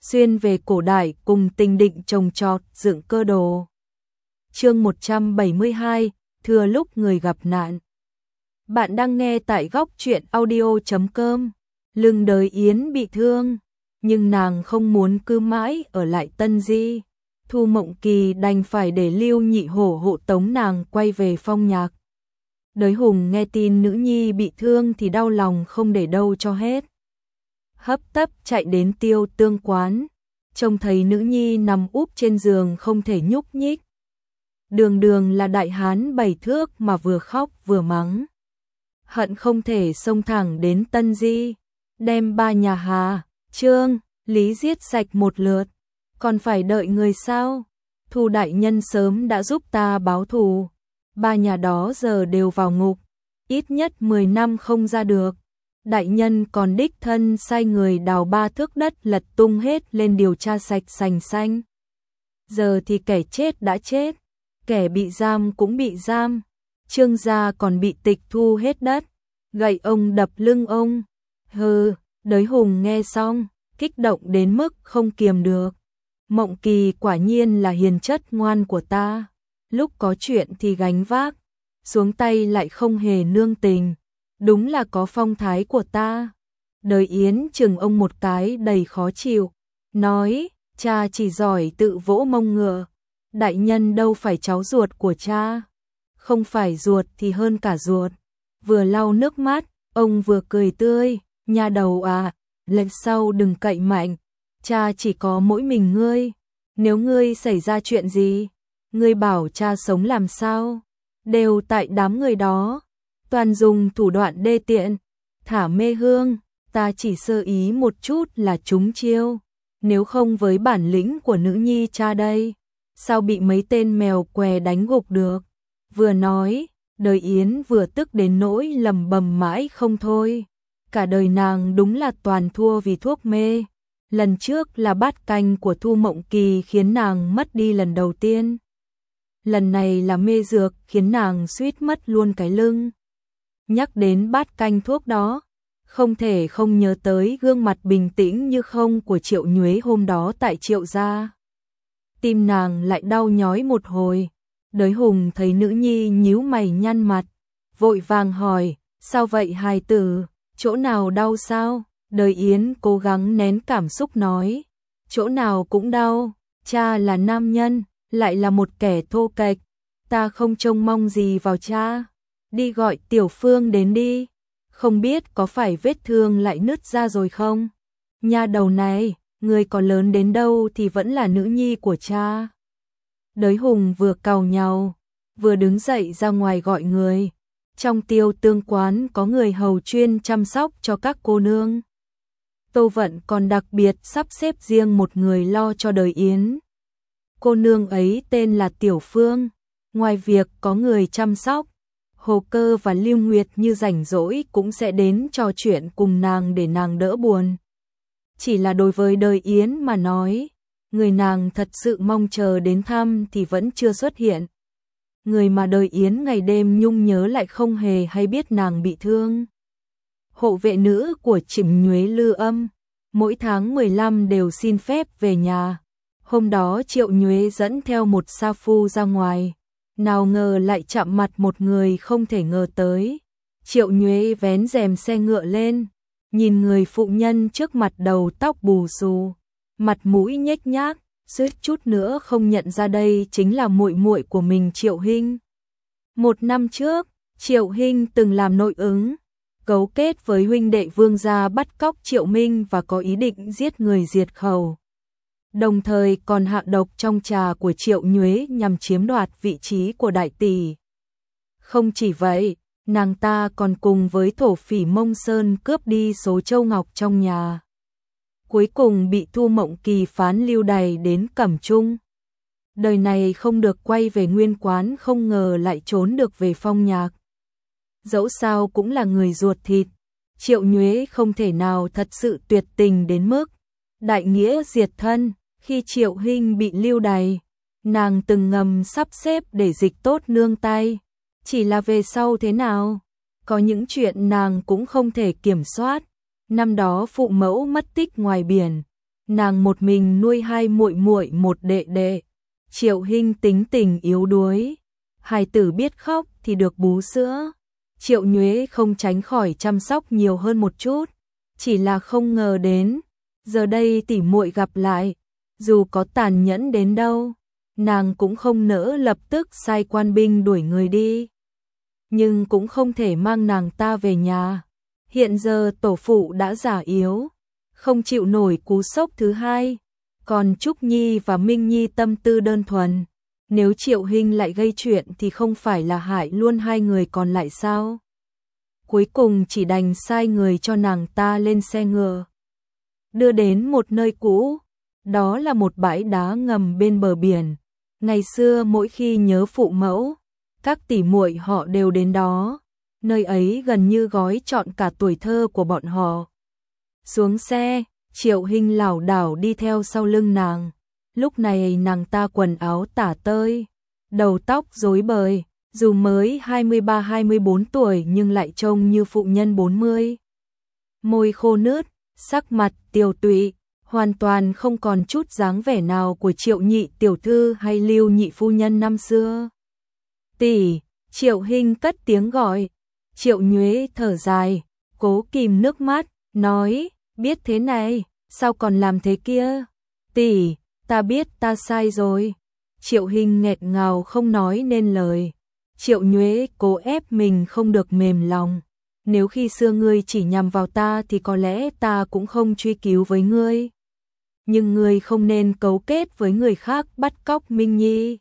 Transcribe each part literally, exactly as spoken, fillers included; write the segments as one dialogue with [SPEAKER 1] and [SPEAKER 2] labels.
[SPEAKER 1] xuyên về cổ đại cùng tình định trồng trọt dựng cơ đồ. Chương một trăm bảy mươi hai, thừa lúc người gặp nạn. Bạn đang nghe tại góc truyện audio chấm com. Lưng Đời Yến bị thương, nhưng nàng không muốn cứ mãi ở lại Tân Di. Thu Mộng Kỳ đành phải để Lưu Nhị Hổ hộ tống nàng quay về Phong Nhạc. Đới Hùng nghe tin nữ nhi bị thương thì đau lòng không để đâu cho hết. Hấp tấp chạy đến Tiêu Tương quán, trông thấy nữ nhi nằm úp trên giường không thể nhúc nhích. Đường Đường là đại hán bảy thước mà vừa khóc vừa mắng. Hận không thể xông thẳng đến Tân Di, đem ba nhà Hà, Trương, Lý giết sạch một lượt. Còn phải đợi người sao? Thu đại nhân sớm đã giúp ta báo thù. Ba nhà đó giờ đều vào ngục, ít nhất mười năm không ra được. Đại nhân còn đích thân sai người đào ba thước đất lật tung hết lên điều tra sạch sành xanh. Giờ thì kẻ chết đã chết, kẻ bị giam cũng bị giam. Trương gia còn bị tịch thu hết đất, gậy ông đập lưng ông. Hừ, Đới Hùng nghe xong, kích động đến mức không kiềm được. Mộng Kỳ quả nhiên là hiền chất ngoan của ta, lúc có chuyện thì gánh vác, xuống tay lại không hề nương tình, đúng là có phong thái của ta. Đời Yến chừng ông một cái đầy khó chịu, nói, cha chỉ giỏi tự vỗ mông ngựa, đại nhân đâu phải cháu ruột của cha, không phải ruột thì hơn cả ruột. Vừa lau nước mắt, ông vừa cười tươi, nha đầu à, lần sau đừng cậy mạnh, cha chỉ có mỗi mình ngươi, nếu ngươi xảy ra chuyện gì, ngươi bảo cha sống làm sao, đều tại đám người đó, toàn dùng thủ đoạn đê tiện, thả mê hương, ta chỉ sơ ý một chút là trúng chiêu, nếu không với bản lĩnh của nữ nhi cha đây, sao bị mấy tên mèo què đánh gục được. Vừa nói, Đời Yến vừa tức đến nỗi lầm bầm mãi không thôi, cả đời nàng đúng là toàn thua vì thuốc mê. Lần trước là bát canh của Thu Mộng Kỳ khiến nàng mất đi lần đầu tiên. Lần này là mê dược khiến nàng suýt mất luôn cái lưng. Nhắc đến bát canh thuốc đó, không thể không nhớ tới gương mặt bình tĩnh như không của Triệu Nhuế hôm đó tại Triệu gia. Tim nàng lại đau nhói một hồi. Đới Hùng thấy nữ nhi nhíu mày nhăn mặt, vội vàng hỏi, sao vậy hài tử, chỗ nào đau sao? Đời Yến cố gắng nén cảm xúc nói, chỗ nào cũng đau, cha là nam nhân, lại là một kẻ thô kệch, ta không trông mong gì vào cha, đi gọi Tiểu Phương đến đi, không biết có phải vết thương lại nứt ra rồi không? Nha đầu này, người có lớn đến đâu thì vẫn là nữ nhi của cha. Đới Hùng vừa càu nhàu, vừa đứng dậy ra ngoài gọi người. Trong Tiêu Tương quán có người hầu chuyên chăm sóc cho các cô nương. Tô Vận còn đặc biệt sắp xếp riêng một người lo cho Đời Yến. Cô nương ấy tên là Tiểu Phương. Ngoài việc có người chăm sóc, Hồ Cơ và Lưu Nguyệt như rảnh rỗi cũng sẽ đến trò chuyện cùng nàng để nàng đỡ buồn. Chỉ là đối với Đời Yến mà nói, người nàng thật sự mong chờ đến thăm thì vẫn chưa xuất hiện. Người mà Đời Yến ngày đêm nhung nhớ lại không hề hay biết nàng bị thương. Hộ vệ nữ của Trịnh Nhuế Lư Âm, mỗi tháng mười lăm đều xin phép về nhà. Hôm đó Triệu Nhuế dẫn theo một sa phu ra ngoài, nào ngờ lại chạm mặt một người không thể ngờ tới. Triệu Nhuế vén rèm xe ngựa lên, nhìn người phụ nhân trước mặt đầu tóc bù xù, mặt mũi nhếch nhác, suýt chút nữa không nhận ra đây chính là muội muội của mình Triệu Hinh. Một năm trước, Triệu Hinh từng làm nội ứng, cấu kết với huynh đệ Vương gia bắt cóc Triệu Minh và có ý định giết người diệt khẩu. Đồng thời còn hạ độc trong trà của Triệu Nhuế nhằm chiếm đoạt vị trí của đại tỷ. Không chỉ vậy, nàng ta còn cùng với thổ phỉ Mông Sơn cướp đi số châu ngọc trong nhà. Cuối cùng bị Thu Mộng Kỳ phán lưu đày đến Cẩm Trung. Đời này không được quay về nguyên quán, không ngờ lại trốn được về Phong Nhạc. Dẫu sao cũng là người ruột thịt, Triệu Nhuế không thể nào thật sự tuyệt tình đến mức đại nghĩa diệt thân. Khi Triệu Hinh bị lưu đày, nàng từng ngầm sắp xếp để dịch tốt nương tay. Chỉ là về sau thế nào, có những chuyện nàng cũng không thể kiểm soát. Năm đó phụ mẫu mất tích ngoài biển, nàng một mình nuôi hai muội muội một đệ đệ. Triệu Hinh tính tình yếu đuối, hài tử biết khóc thì được bú sữa. Triệu Nhuế không tránh khỏi chăm sóc nhiều hơn một chút, chỉ là không ngờ đến, giờ đây tỷ muội gặp lại, dù có tàn nhẫn đến đâu, nàng cũng không nỡ lập tức sai quan binh đuổi người đi. Nhưng cũng không thể mang nàng ta về nhà. Hiện giờ tổ phụ đã già yếu, không chịu nổi cú sốc thứ hai, còn Trúc Nhi và Minh Nhi tâm tư đơn thuần. Nếu Triệu Hinh lại gây chuyện thì không phải là hại luôn hai người còn lại sao? Cuối cùng chỉ đành sai người cho nàng ta lên xe ngựa, đưa đến một nơi cũ, đó là một bãi đá ngầm bên bờ biển. Ngày xưa mỗi khi nhớ phụ mẫu, các tỷ muội họ đều đến đó, nơi ấy gần như gói trọn cả tuổi thơ của bọn họ. Xuống xe, Triệu Hinh lảo đảo đi theo sau lưng nàng. Lúc này nàng ta quần áo tả tơi, đầu tóc rối bời, dù mới hai mươi ba hai mươi bốn tuổi nhưng lại trông như phụ nhân bốn mươi. Môi khô nứt, sắc mặt tiều tụy, hoàn toàn không còn chút dáng vẻ nào của Triệu nhị tiểu thư hay Lưu nhị phu nhân năm xưa. Tỷ, Triệu Hinh cất tiếng gọi. Triệu Nhuế thở dài, cố kìm nước mắt, nói, biết thế này, sao còn làm thế kia? Tỷ, ta biết ta sai rồi. Triệu Hinh nghẹt ngào không nói nên lời. Triệu Nhuế cố ép mình không được mềm lòng. Nếu khi xưa ngươi chỉ nhằm vào ta thì có lẽ ta cũng không truy cứu với ngươi. Nhưng ngươi không nên cấu kết với người khác bắt cóc Minh Nhi.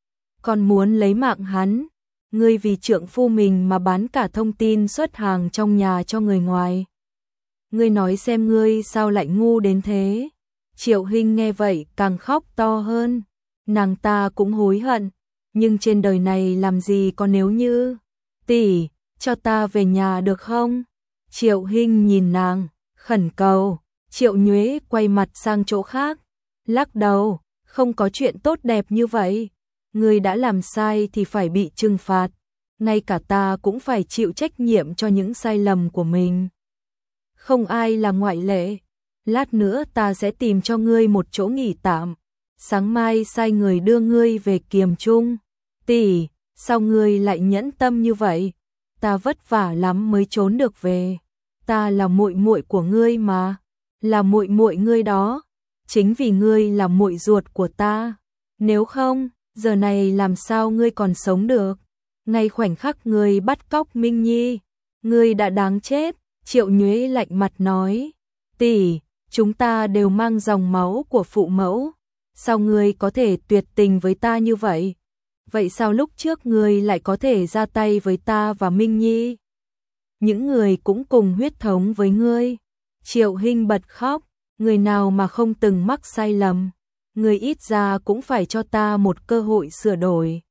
[SPEAKER 1] Còn muốn lấy mạng hắn, ngươi vì trượng phu mình mà bán cả thông tin xuất hàng trong nhà cho người ngoài. Ngươi nói xem ngươi sao lại ngu đến thế. Triệu Hinh nghe vậy càng khóc to hơn. Nàng ta cũng hối hận, nhưng trên đời này làm gì có nếu như. Tỷ, cho ta về nhà được không? Triệu Hinh nhìn nàng, khẩn cầu. Triệu Nhuế quay mặt sang chỗ khác, lắc đầu, không có chuyện tốt đẹp như vậy. Ngươi đã làm sai thì phải bị trừng phạt, ngay cả ta cũng phải chịu trách nhiệm cho những sai lầm của mình. Không ai là ngoại lệ. Lát nữa ta sẽ tìm cho ngươi một chỗ nghỉ tạm, sáng mai sai người đưa ngươi về Kiềm Trung. Tỷ, sao ngươi lại nhẫn tâm như vậy? Ta vất vả lắm mới trốn được về. Ta là muội muội của ngươi mà, là muội muội ngươi đó, chính vì ngươi là muội ruột của ta. Nếu không, giờ này làm sao ngươi còn sống được? Ngay khoảnh khắc ngươi bắt cóc Minh Nhi, ngươi đã đáng chết. Triệu Nhuế lạnh mặt nói, tỷ, chúng ta đều mang dòng máu của phụ mẫu, sao ngươi có thể tuyệt tình với ta như vậy? Vậy sao lúc trước ngươi lại có thể ra tay với ta và Minh Nhi? Những người cũng cùng huyết thống với ngươi. Triệu Hinh bật khóc, người nào mà không từng mắc sai lầm, ngươi ít ra cũng phải cho ta một cơ hội sửa đổi.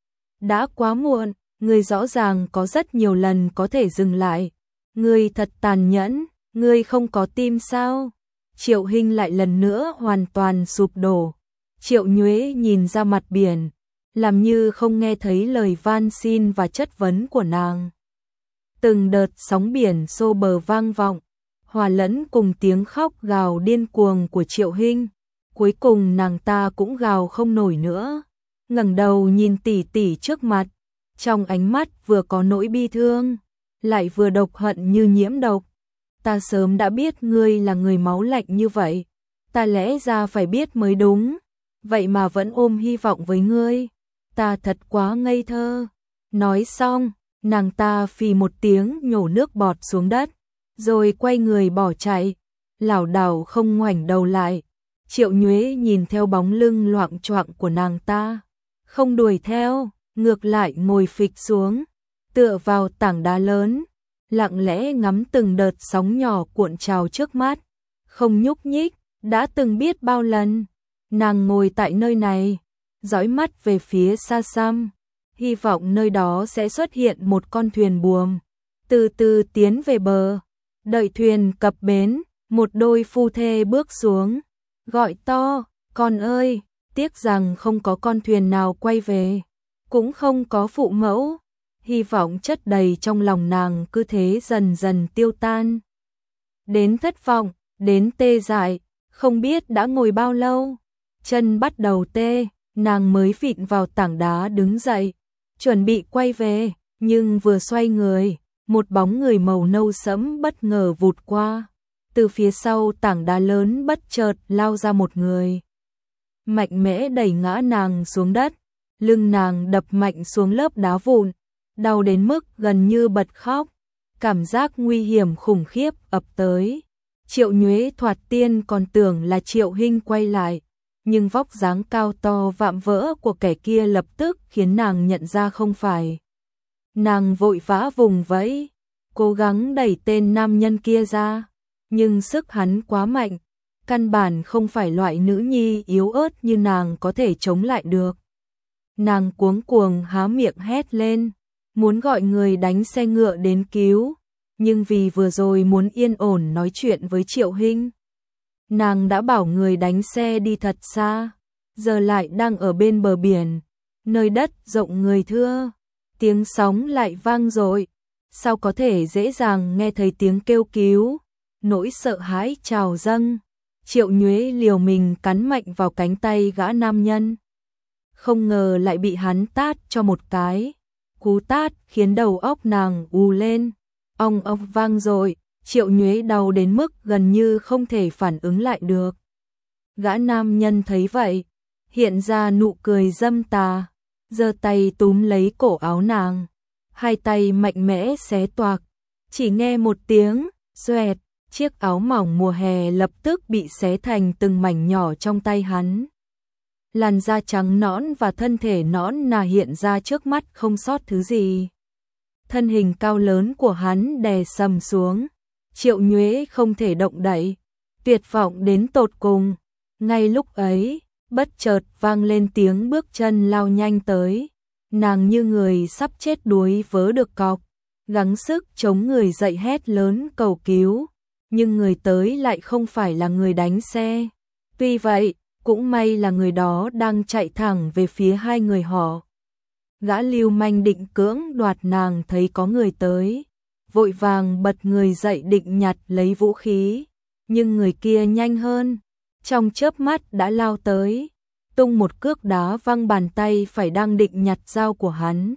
[SPEAKER 1] Đã quá muộn, ngươi rõ ràng có rất nhiều lần có thể dừng lại. Ngươi thật tàn nhẫn, ngươi không có tim sao? Triệu Hinh lại lần nữa hoàn toàn sụp đổ. Triệu Nhuế nhìn ra mặt biển, làm như không nghe thấy lời van xin và chất vấn của nàng. Từng đợt sóng biển xô bờ vang vọng, hòa lẫn cùng tiếng khóc gào điên cuồng của Triệu Hinh. Cuối cùng nàng ta cũng gào không nổi nữa, ngẩng đầu nhìn tỷ tỷ trước mặt, trong ánh mắt vừa có nỗi bi thương, lại vừa độc hận như nhiễm độc. Ta sớm đã biết ngươi là người máu lạnh như vậy, ta lẽ ra phải biết mới đúng, vậy mà vẫn ôm hy vọng với ngươi, ta thật quá ngây thơ. Nói xong, nàng ta phì một tiếng nhổ nước bọt xuống đất, rồi quay người bỏ chạy, lảo đảo không ngoảnh đầu lại. Triệu Nhuế nhìn theo bóng lưng loạng choạng của nàng ta, không đuổi theo, ngược lại ngồi phịch xuống, tựa vào tảng đá lớn, lặng lẽ ngắm từng đợt sóng nhỏ cuộn trào trước mắt, không nhúc nhích. Đã từng biết bao lần, nàng ngồi tại nơi này, dõi mắt về phía xa xăm, hy vọng nơi đó sẽ xuất hiện một con thuyền buồm, từ từ tiến về bờ. Đợi thuyền cập bến, một đôi phu thê bước xuống, gọi to, con ơi, tiếc rằng không có con thuyền nào quay về, cũng không có phụ mẫu. Hy vọng chất đầy trong lòng nàng cứ thế dần dần tiêu tan. Đến thất vọng, đến tê dại, Không biết đã ngồi bao lâu, chân bắt đầu tê, nàng mới vịn vào tảng đá đứng dậy, chuẩn bị quay về, nhưng vừa xoay người, một bóng người màu nâu sẫm bất ngờ vụt qua. Từ phía sau tảng đá lớn bất chợt lao ra một người. Mạnh mẽ đẩy ngã nàng xuống đất, lưng nàng đập mạnh xuống lớp đá vụn, đau đến mức gần như bật khóc. Cảm giác nguy hiểm khủng khiếp ập tới. Triệu Nhuế thoạt tiên còn tưởng là Triệu Hinh quay lại, nhưng vóc dáng cao to vạm vỡ của kẻ kia lập tức khiến nàng nhận ra không phải. Nàng vội vã vùng vẫy, cố gắng đẩy tên nam nhân kia ra, nhưng sức hắn quá mạnh, căn bản không phải loại nữ nhi yếu ớt như nàng có thể chống lại được. Nàng cuống cuồng há miệng hét lên, muốn gọi người đánh xe ngựa đến cứu, nhưng vì vừa rồi muốn yên ổn nói chuyện với Triệu Hinh, nàng đã bảo người đánh xe đi thật xa, giờ lại đang ở bên bờ biển, nơi đất rộng người thưa, tiếng sóng lại vang dội, sao có thể dễ dàng nghe thấy tiếng kêu cứu, nỗi sợ hãi trào dâng. Triệu Nhuế liều mình cắn mạnh vào cánh tay gã nam nhân, không ngờ lại bị hắn tát cho một cái. Cú tát khiến đầu óc nàng ù lên, ong ong vang dội, Triệu Nhuế đau đến mức gần như không thể phản ứng lại được. Gã nam nhân thấy vậy, hiện ra nụ cười dâm tà, giơ tay túm lấy cổ áo nàng, hai tay mạnh mẽ xé toạc, chỉ nghe một tiếng xoẹt, chiếc áo mỏng mùa hè lập tức bị xé thành từng mảnh nhỏ trong tay hắn. Làn da trắng nõn và thân thể nõn nà hiện ra trước mắt không sót thứ gì. Thân hình cao lớn của hắn đè sầm xuống, Triệu Nhuế không thể động đậy, tuyệt vọng đến tột cùng. Ngay lúc ấy, bất chợt vang lên tiếng bước chân lao nhanh tới, nàng như người sắp chết đuối vớ được cọc, gắng sức chống người dậy hét lớn cầu cứu, nhưng người tới lại không phải là người đánh xe. Tuy vậy, cũng may là người đó đang chạy thẳng về phía hai người họ. Gã lưu manh định cưỡng đoạt nàng thấy có người tới, vội vàng bật người dậy định nhặt lấy vũ khí, nhưng người kia nhanh hơn, trong chớp mắt đã lao tới, tung một cước đá văng bàn tay phải đang định nhặt dao của hắn.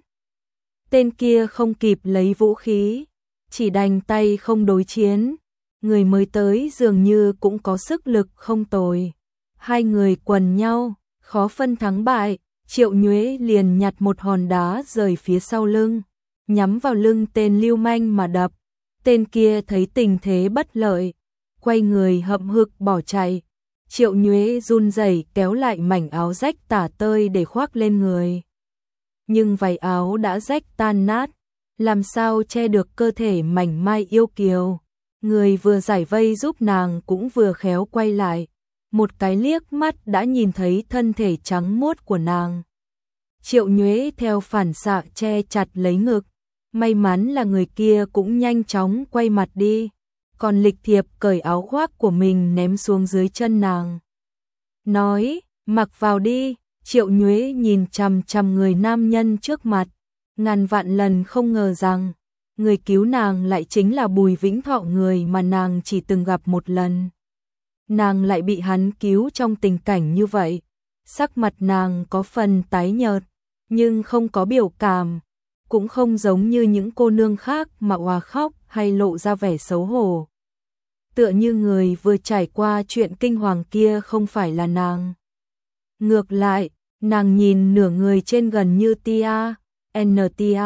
[SPEAKER 1] Tên kia không kịp lấy vũ khí, chỉ đành tay không đối chiến, người mới tới dường như cũng có sức lực không tồi. Hai người quần nhau, khó phân thắng bại, Triệu Nhuế liền nhặt một hòn đá rời phía sau lưng, nhắm vào lưng tên lưu manh mà đập. Tên kia thấy tình thế bất lợi, quay người hậm hực bỏ chạy. Triệu Nhuế run rẩy kéo lại mảnh áo rách tả tơi để khoác lên người. Nhưng váy áo đã rách tan nát, làm sao che được cơ thể mảnh mai yêu kiều. Người vừa giải vây giúp nàng cũng vừa khéo quay lại, một cái liếc mắt đã nhìn thấy thân thể trắng muốt của nàng. Triệu Nhuế theo phản xạ che chặt lấy ngực, may mắn là người kia cũng nhanh chóng quay mặt đi, còn lịch thiệp cởi áo khoác của mình ném xuống dưới chân nàng. Nói, mặc vào đi. Triệu Nhuế nhìn chằm chằm người nam nhân trước mặt, ngàn vạn lần không ngờ rằng người cứu nàng lại chính là Bùi Vĩnh Thọ, người mà nàng chỉ từng gặp một lần. Nàng lại bị hắn cứu trong tình cảnh như vậy, sắc mặt nàng có phần tái nhợt, nhưng không có biểu cảm, cũng không giống như những cô nương khác mà òa khóc hay lộ ra vẻ xấu hổ. Tựa như người vừa trải qua chuyện kinh hoàng kia không phải là nàng. Ngược lại, nàng nhìn nửa người trên gần như tia, en tia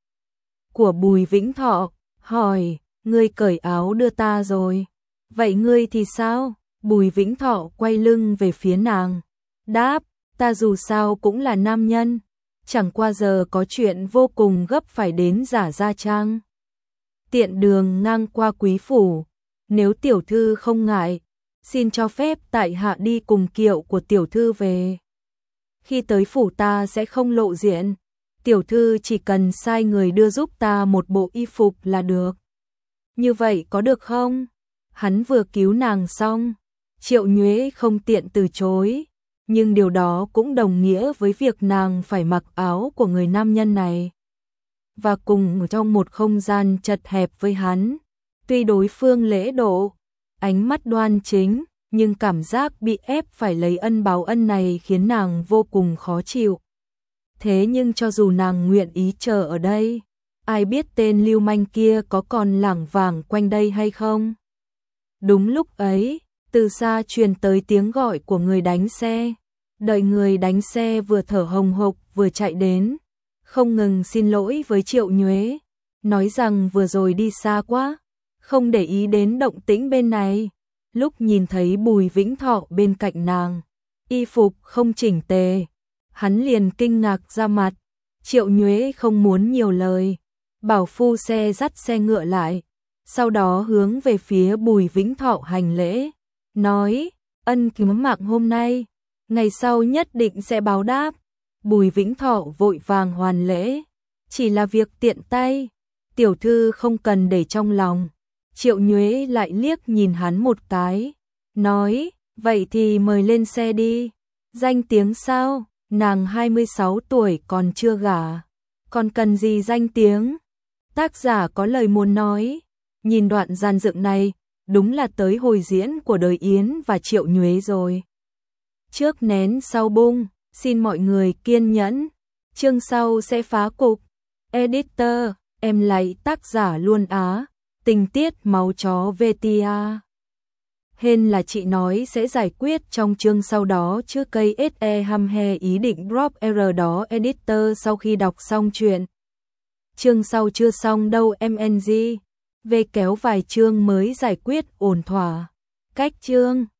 [SPEAKER 1] của Bùi Vĩnh Thọ, hỏi, ngươi cởi áo đưa ta rồi, vậy ngươi thì sao? Bùi Vĩnh Thọ quay lưng về phía nàng, đáp, ta dù sao cũng là nam nhân, chẳng qua giờ có chuyện vô cùng gấp phải đến giả gia trang. Tiện đường ngang qua quý phủ, nếu tiểu thư không ngại, xin cho phép tại hạ đi cùng kiệu của tiểu thư về. Khi tới phủ ta sẽ không lộ diện, tiểu thư chỉ cần sai người đưa giúp ta một bộ y phục là được. Như vậy có được không? Hắn vừa cứu nàng xong, Triệu Nhuế không tiện từ chối, nhưng điều đó cũng đồng nghĩa với việc nàng phải mặc áo của người nam nhân này. Và cùng trong một không gian chật hẹp với hắn, tuy đối phương lễ độ, ánh mắt đoan chính, nhưng cảm giác bị ép phải lấy ân báo ân này khiến nàng vô cùng khó chịu. Thế nhưng cho dù nàng nguyện ý chờ ở đây, ai biết tên lưu manh kia có còn lảng vảng quanh đây hay không? Đúng lúc ấy, từ xa truyền tới tiếng gọi của người đánh xe. Đợi người đánh xe vừa thở hồng hộc vừa chạy đến, không ngừng xin lỗi với Triệu Nhuế, nói rằng vừa rồi đi xa quá, không để ý đến động tĩnh bên này. Lúc nhìn thấy Bùi Vĩnh Thọ bên cạnh nàng, y phục không chỉnh tề, hắn liền kinh ngạc ra mặt. Triệu Nhuế không muốn nhiều lời, bảo phu xe dắt xe ngựa lại, sau đó hướng về phía Bùi Vĩnh Thọ hành lễ, nói: ân cứu mạng hôm nay, ngày sau nhất định sẽ báo đáp. Bùi Vĩnh Thọ vội vàng hoàn lễ, chỉ là việc tiện tay, tiểu thư không cần để trong lòng. Triệu Nhuế lại liếc nhìn hắn một cái, nói: vậy thì mời lên xe đi. Danh tiếng sao? Nàng hai mươi sáu tuổi còn chưa gả, còn cần gì danh tiếng? Tác giả có lời muốn nói. Nhìn đoạn dàn dựng này, đúng là tới hồi diễn của đời Yến và Triệu Nhuế rồi. Trước nén sau bung, xin mọi người kiên nhẫn, chương sau sẽ phá cục. Editor, em lấy tác giả luôn á, tình tiết máu chó vê tê a. Hên là chị nói sẽ giải quyết trong chương sau đó chứ cây se ham he ý định drop error đó. Editor sau khi đọc xong chuyện. Chương sau chưa xong đâu em en giê. Về kéo vài chương mới giải quyết ổn thỏa. Cách chương